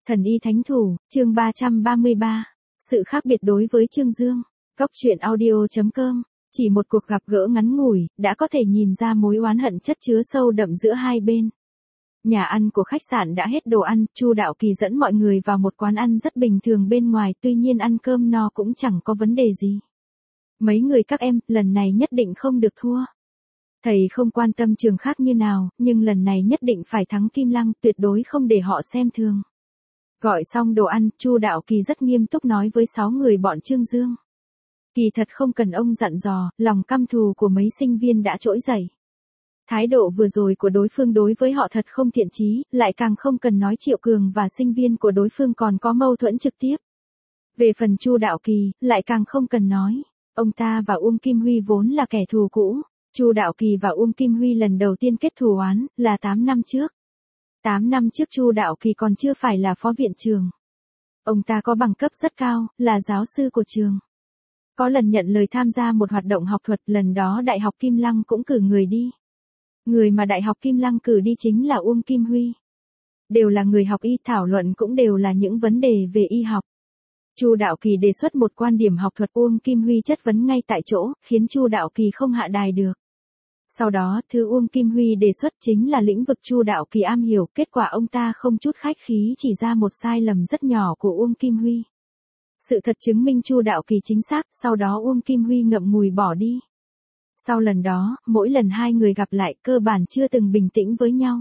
Thần y thánh thủ, chương 333. Sự khác biệt đối với Trương Dương. Góc truyện audio.com. Chỉ một cuộc gặp gỡ ngắn ngủi, đã có thể nhìn ra mối oán hận chất chứa sâu đậm giữa hai bên. Nhà ăn của khách sạn đã hết đồ ăn, Chu Đạo Kỳ dẫn mọi người vào một quán ăn rất bình thường bên ngoài, tuy nhiên ăn cơm no cũng chẳng có vấn đề gì. Mấy người các em, lần này nhất định không được thua. Thầy không quan tâm trường khác như nào, nhưng lần này nhất định phải thắng Kim Lăng, tuyệt đối không để họ xem thường. Gọi xong đồ ăn, Chu Đạo Kỳ rất nghiêm túc nói với 6 người bọn Trương Dương. Kỳ thật không cần ông dặn dò, lòng căm thù của mấy sinh viên đã trỗi dậy. Thái độ vừa rồi của đối phương đối với họ thật không thiện chí, lại càng không cần nói Triệu Cường và sinh viên của đối phương còn có mâu thuẫn trực tiếp. Về phần Chu Đạo Kỳ, lại càng không cần nói, ông ta và Uông Kim Huy vốn là kẻ thù cũ. Chu Đạo Kỳ và Uông Kim Huy lần đầu tiên kết thù oán, là 8 năm trước. 8 năm trước Chu Đạo Kỳ còn chưa phải là phó viện trường. Ông ta có bằng cấp rất cao, là giáo sư của trường. Có lần nhận lời tham gia một hoạt động học thuật, lần đó Đại học Kim Lăng cũng cử người đi. Người mà Đại học Kim Lăng cử đi chính là Uông Kim Huy. Đều là người học y, thảo luận cũng đều là những vấn đề về y học. Chu Đạo Kỳ đề xuất một quan điểm học thuật, Uông Kim Huy chất vấn ngay tại chỗ, khiến Chu Đạo Kỳ không hạ đài được. Sau đó, thứ Uông Kim Huy đề xuất chính là lĩnh vực Chu Đạo Kỳ am hiểu, kết quả ông ta không chút khách khí chỉ ra một sai lầm rất nhỏ của Uông Kim Huy. Sự thật chứng minh Chu Đạo Kỳ chính xác, sau đó Uông Kim Huy ngậm ngùi bỏ đi. Sau lần đó, mỗi lần hai người gặp lại cơ bản chưa từng bình tĩnh với nhau.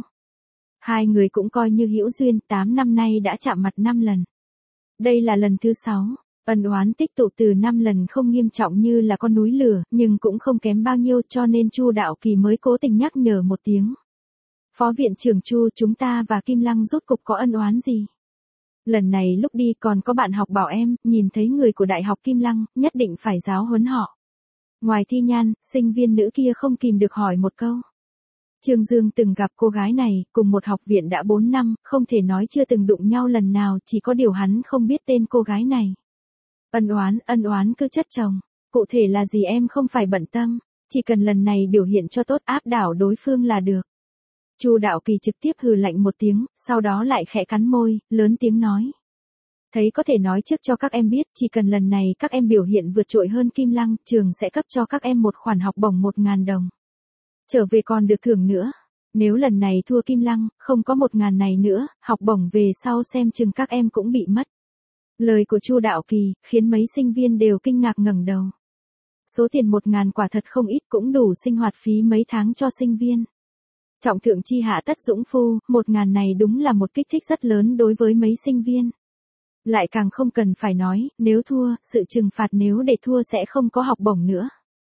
Hai người cũng coi như hữu duyên, 8 năm nay đã chạm mặt 5 lần. Đây là lần thứ 6. Ân oán tích tụ từ 5 lần không nghiêm trọng như là con núi lửa, nhưng cũng không kém bao nhiêu, cho nên Chu Đạo Kỳ mới cố tình nhắc nhở một tiếng. Phó viện trưởng Chu, chúng ta và Kim Lăng rốt cục có ân oán gì? Lần này lúc đi còn có bạn học bảo em, nhìn thấy người của Đại học Kim Lăng, nhất định phải giáo huấn họ. Ngoài Thi Nhan, sinh viên nữ kia không kìm được hỏi một câu. Trương Dương từng gặp cô gái này, cùng một học viện đã 4 năm, không thể nói chưa từng đụng nhau lần nào, chỉ có điều hắn không biết tên cô gái này. Ân oán cứ chất chồng. Cụ thể là gì em không phải bận tâm, chỉ cần lần này biểu hiện cho tốt, áp đảo đối phương là được. Chu Đạo Kỳ trực tiếp hừ lạnh một tiếng, sau đó lại khẽ cắn môi, lớn tiếng nói. Thấy có thể nói trước cho các em biết, chỉ cần lần này các em biểu hiện vượt trội hơn Kim Lăng, trường sẽ cấp cho các em một khoản học bổng 1.000 đồng. Trở về còn được thưởng nữa. Nếu lần này thua Kim Lăng, không có 1.000 này nữa, học bổng về sau xem chừng các em cũng bị mất. Lời của Chu Đạo Kỳ khiến mấy sinh viên đều kinh ngạc ngẩng đầu. Số tiền 1.000 quả thật không ít, cũng đủ sinh hoạt phí mấy tháng cho sinh viên. Trọng thượng chi hạ tất dũng phu, 1.000 này đúng là một kích thích rất lớn đối với mấy sinh viên. Lại càng không cần phải nói, nếu thua, sự trừng phạt nếu để thua sẽ không có học bổng nữa.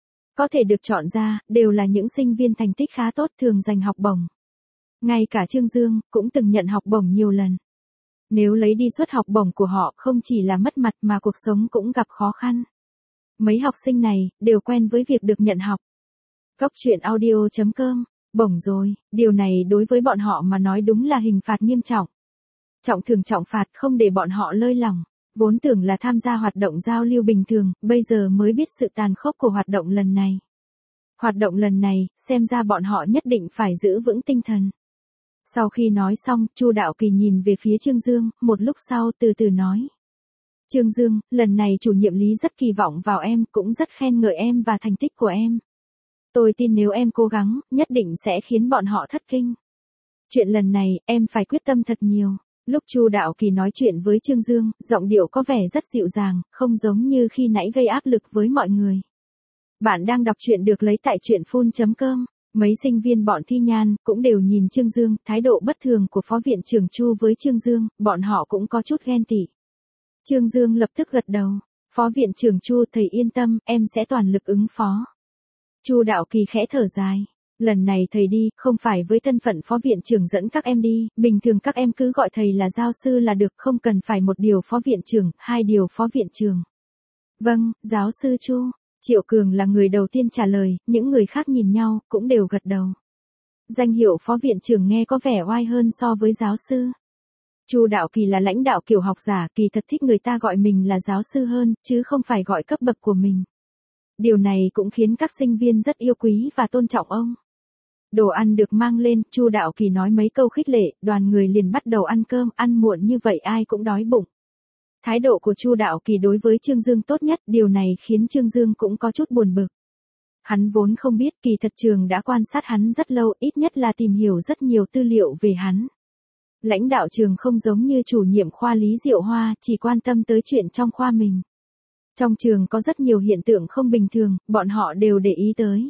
Có thể được chọn ra, đều là những sinh viên thành tích khá tốt thường giành học bổng. Ngay cả Trương Dương, cũng từng nhận học bổng nhiều lần. Nếu lấy đi suất học bổng của họ, không chỉ là mất mặt mà cuộc sống cũng gặp khó khăn. Mấy học sinh này, đều quen với việc được nhận học. Góc truyện audio.com. Bổng rồi, điều này đối với bọn họ mà nói đúng là hình phạt nghiêm trọng. Trọng thưởng trọng phạt không để bọn họ lơi lỏng. Vốn tưởng là tham gia hoạt động giao lưu bình thường, bây giờ mới biết sự tàn khốc của hoạt động lần này. Hoạt động lần này, xem ra bọn họ nhất định phải giữ vững tinh thần. Sau khi nói xong, Chu Đạo Kỳ nhìn về phía Trương Dương, một lúc sau từ từ nói. Trương Dương, lần này chủ nhiệm Lý rất kỳ vọng vào em, cũng rất khen ngợi em và thành tích của em. Tôi tin nếu em cố gắng, nhất định sẽ khiến bọn họ thất kinh. Chuyện lần này, em phải quyết tâm thật nhiều. Lúc Chu Đạo Kỳ nói chuyện với Trương Dương, giọng điệu có vẻ rất dịu dàng, không giống như khi nãy gây áp lực với mọi người. Bạn đang đọc truyện được lấy tại truyện.com. Mấy sinh viên bọn Thi Nhan cũng đều nhìn Trương Dương, thái độ bất thường của phó viện trưởng Chu với Trương Dương, bọn họ cũng có chút ghen tị. Trương Dương lập tức gật đầu. Phó viện trưởng Chu, thầy yên tâm, em sẽ toàn lực ứng phó. Chu Đạo Kỳ khẽ thở dài. Lần này thầy đi, không phải với thân phận phó viện trưởng dẫn các em đi, bình thường các em cứ gọi thầy là giáo sư là được, không cần phải một điều phó viện trưởng, 2 điều phó viện trưởng. Vâng, giáo sư Chu. Triệu Cường là người đầu tiên trả lời, những người khác nhìn nhau, cũng đều gật đầu. Danh hiệu phó viện trưởng nghe có vẻ oai hơn so với giáo sư. Chu Đạo Kỳ là lãnh đạo kiểu học giả, kỳ thật thích người ta gọi mình là giáo sư hơn, chứ không phải gọi cấp bậc của mình. Điều này cũng khiến các sinh viên rất yêu quý và tôn trọng ông. Đồ ăn được mang lên, Chu Đạo Kỳ nói mấy câu khích lệ, đoàn người liền bắt đầu ăn cơm, ăn muộn như vậy ai cũng đói bụng. Thái độ của Chu Đạo Kỳ đối với Trương Dương tốt nhất, điều này khiến Trương Dương cũng có chút buồn bực. Hắn vốn không biết, kỳ thật trường đã quan sát hắn rất lâu, ít nhất là tìm hiểu rất nhiều tư liệu về hắn. Lãnh đạo trường không giống như chủ nhiệm khoa Lý Diệu Hoa, chỉ quan tâm tới chuyện trong khoa mình. Trong trường có rất nhiều hiện tượng không bình thường, bọn họ đều để ý tới.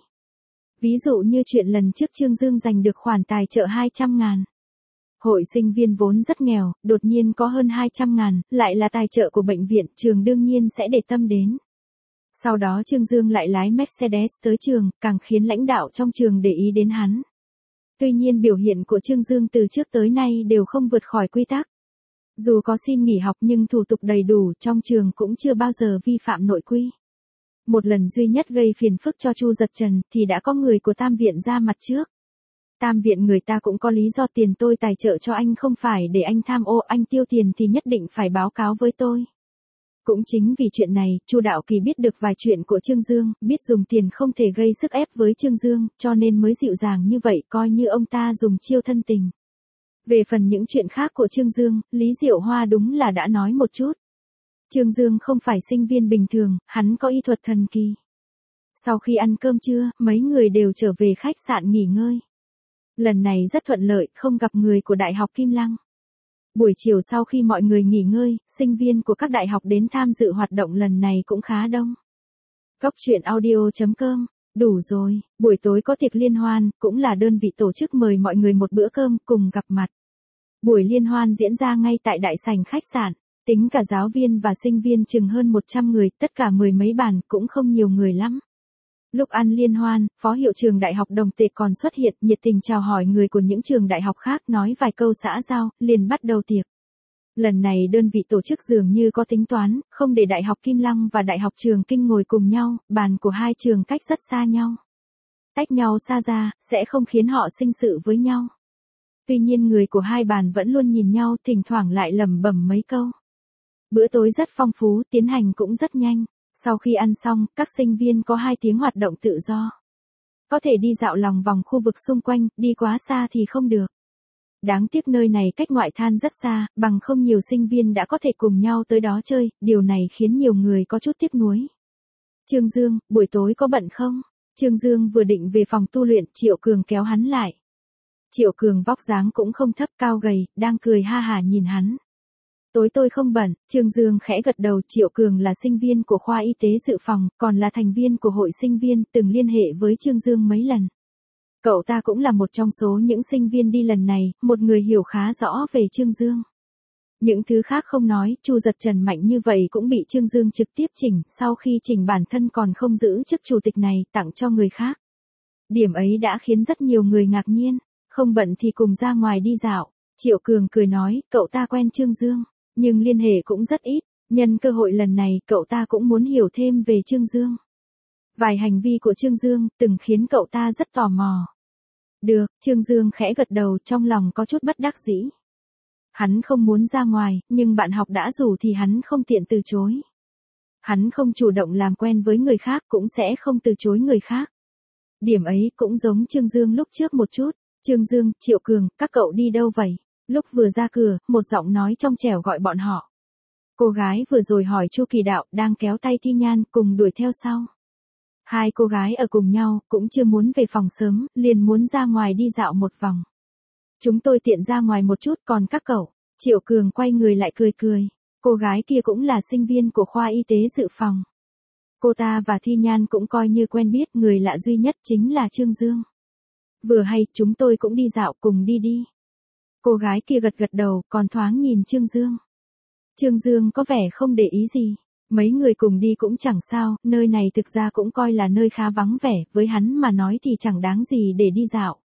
Ví dụ như chuyện lần trước Trương Dương giành được khoản tài trợ 200.000. Hội sinh viên vốn rất nghèo, đột nhiên có hơn 200.000, lại là tài trợ của bệnh viện, trường đương nhiên sẽ để tâm đến. Sau đó Trương Dương lại lái Mercedes tới trường, càng khiến lãnh đạo trong trường để ý đến hắn. Tuy nhiên biểu hiện của Trương Dương từ trước tới nay đều không vượt khỏi quy tắc. Dù có xin nghỉ học nhưng thủ tục đầy đủ, trong trường cũng chưa bao giờ vi phạm nội quy. Một lần duy nhất gây phiền phức cho Chu Giật Trần thì đã có người của Tam viện ra mặt trước. Tam viện người ta cũng có lý do, tiền tôi tài trợ cho anh không phải để anh tham ô, anh tiêu tiền thì nhất định phải báo cáo với tôi. Cũng chính vì chuyện này, Chu Đạo Kỳ biết được vài chuyện của Trương Dương, biết dùng tiền không thể gây sức ép với Trương Dương, cho nên mới dịu dàng như vậy, coi như ông ta dùng chiêu thân tình. Về phần những chuyện khác của Trương Dương, Lý Diệu Hoa đúng là đã nói một chút. Trương Dương không phải sinh viên bình thường, hắn có y thuật thần kỳ. Sau khi ăn cơm trưa, mấy người đều trở về khách sạn nghỉ ngơi. Lần này rất thuận lợi, không gặp người của Đại học Kim Lăng. Buổi chiều sau khi mọi người nghỉ ngơi, sinh viên của các đại học đến tham dự hoạt động lần này cũng khá đông. Góc truyện audio.com, đủ rồi, buổi tối có tiệc liên hoan, cũng là đơn vị tổ chức mời mọi người một bữa cơm cùng gặp mặt. Buổi liên hoan diễn ra ngay tại đại sảnh khách sạn, tính cả giáo viên và sinh viên chừng hơn 100 người, tất cả mười mấy bàn, cũng không nhiều người lắm. Lúc ăn liên hoan, phó hiệu trường Đại học Đồng Tề còn xuất hiện, nhiệt tình chào hỏi người của những trường đại học khác, nói vài câu xã giao, liền bắt đầu tiệc. Lần này đơn vị tổ chức dường như có tính toán, không để Đại học Kim Lăng và Đại học Trường Kinh ngồi cùng nhau, bàn của hai trường cách rất xa nhau. Tách nhau xa ra, sẽ không khiến họ sinh sự với nhau. Tuy nhiên người của hai bàn vẫn luôn nhìn nhau, thỉnh thoảng lại lẩm bẩm mấy câu. Bữa tối rất phong phú, tiến hành cũng rất nhanh. Sau khi ăn xong, các sinh viên có 2 tiếng hoạt động tự do. Có thể đi dạo lòng vòng khu vực xung quanh, đi quá xa thì không được. Đáng tiếc nơi này cách ngoại than rất xa, bằng không nhiều sinh viên đã có thể cùng nhau tới đó chơi, điều này khiến nhiều người có chút tiếc nuối. Trương Dương, buổi tối có bận không? Trương Dương vừa định về phòng tu luyện, Triệu Cường kéo hắn lại. Triệu Cường vóc dáng cũng không thấp, cao gầy, đang cười ha hả nhìn hắn. Tối tôi không bận, Trương Dương khẽ gật đầu. Triệu Cường là sinh viên của khoa y tế dự phòng, còn là thành viên của hội sinh viên, từng liên hệ với Trương Dương mấy lần. Cậu ta cũng là một trong số những sinh viên đi lần này, một người hiểu khá rõ về Trương Dương. Những thứ khác không nói, Chu Giật Trần mạnh như vậy cũng bị Trương Dương trực tiếp chỉnh, sau khi chỉnh bản thân còn không giữ chức chủ tịch này, tặng cho người khác. Điểm ấy đã khiến rất nhiều người ngạc nhiên, không bận thì cùng ra ngoài đi dạo. Triệu Cường cười nói, cậu ta quen Trương Dương, nhưng liên hệ cũng rất ít, nhân cơ hội lần này cậu ta cũng muốn hiểu thêm về Trương Dương. Vài hành vi của Trương Dương từng khiến cậu ta rất tò mò. Được, Trương Dương khẽ gật đầu, trong lòng có chút bất đắc dĩ. Hắn không muốn ra ngoài, nhưng bạn học đã rủ thì hắn không tiện từ chối. Hắn không chủ động làm quen với người khác cũng sẽ không từ chối người khác. Điểm ấy cũng giống Trương Dương lúc trước một chút. Trương Dương, Triệu Cường, các cậu đi đâu vậy? Lúc vừa ra cửa, một giọng nói trong trẻo gọi bọn họ. Cô gái vừa rồi hỏi Chu Kỳ Đạo, đang kéo tay Thi Nhan cùng đuổi theo sau. Hai cô gái ở cùng nhau, cũng chưa muốn về phòng sớm, liền muốn ra ngoài đi dạo một vòng. Chúng tôi tiện ra ngoài một chút, còn các cậu? Triệu Cường quay người lại cười cười. Cô gái kia cũng là sinh viên của khoa y tế dự phòng. Cô ta và Thi Nhan cũng coi như quen biết, người lạ duy nhất chính là Trương Dương. Vừa hay, chúng tôi cũng đi dạo, cùng đi đi. Cô gái kia gật gật đầu, còn thoáng nhìn Trương Dương. Trương Dương có vẻ không để ý gì. Mấy người cùng đi cũng chẳng sao, nơi này thực ra cũng coi là nơi khá vắng vẻ, với hắn mà nói thì chẳng đáng gì để đi dạo.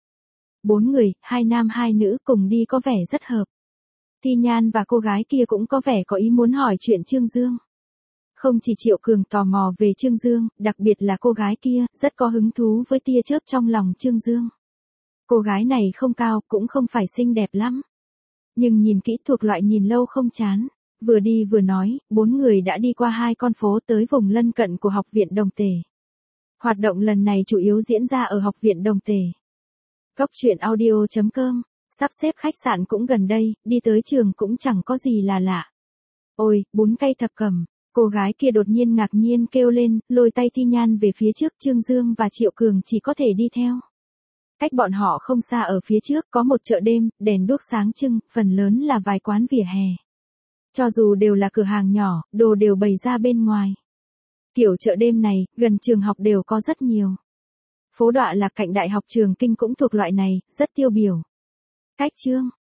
4 người, 2 nam 2 nữ cùng đi có vẻ rất hợp. Thi Nhan và cô gái kia cũng có vẻ có ý muốn hỏi chuyện Trương Dương. Không chỉ Triệu Cường tò mò về Trương Dương, đặc biệt là cô gái kia, rất có hứng thú với tia chớp trong lòng Trương Dương. Cô gái này không cao, cũng không phải xinh đẹp lắm. Nhưng nhìn kỹ thuộc loại nhìn lâu không chán. Vừa đi vừa nói, 4 người đã đi qua 2 con phố tới vùng lân cận của Học viện Đồng Tề. Hoạt động lần này chủ yếu diễn ra ở Học viện Đồng Tề. Cốc truyện audio.com, sắp xếp khách sạn cũng gần đây, đi tới trường cũng chẳng có gì là lạ. Ôi, bún cay thập cẩm, cô gái kia đột nhiên ngạc nhiên kêu lên, lôi tay Thi Nhan về phía trước. Trương Dương và Triệu Cường chỉ có thể đi theo. Cách bọn họ không xa ở phía trước có một chợ đêm, đèn đuốc sáng trưng, phần lớn là vài quán vỉa hè. Cho dù đều là cửa hàng nhỏ, đồ đều bày ra bên ngoài. Kiểu chợ đêm này, gần trường học đều có rất nhiều. Phố Đọa Lạc cạnh Đại học Trường Kinh cũng thuộc loại này, rất tiêu biểu. Cách chương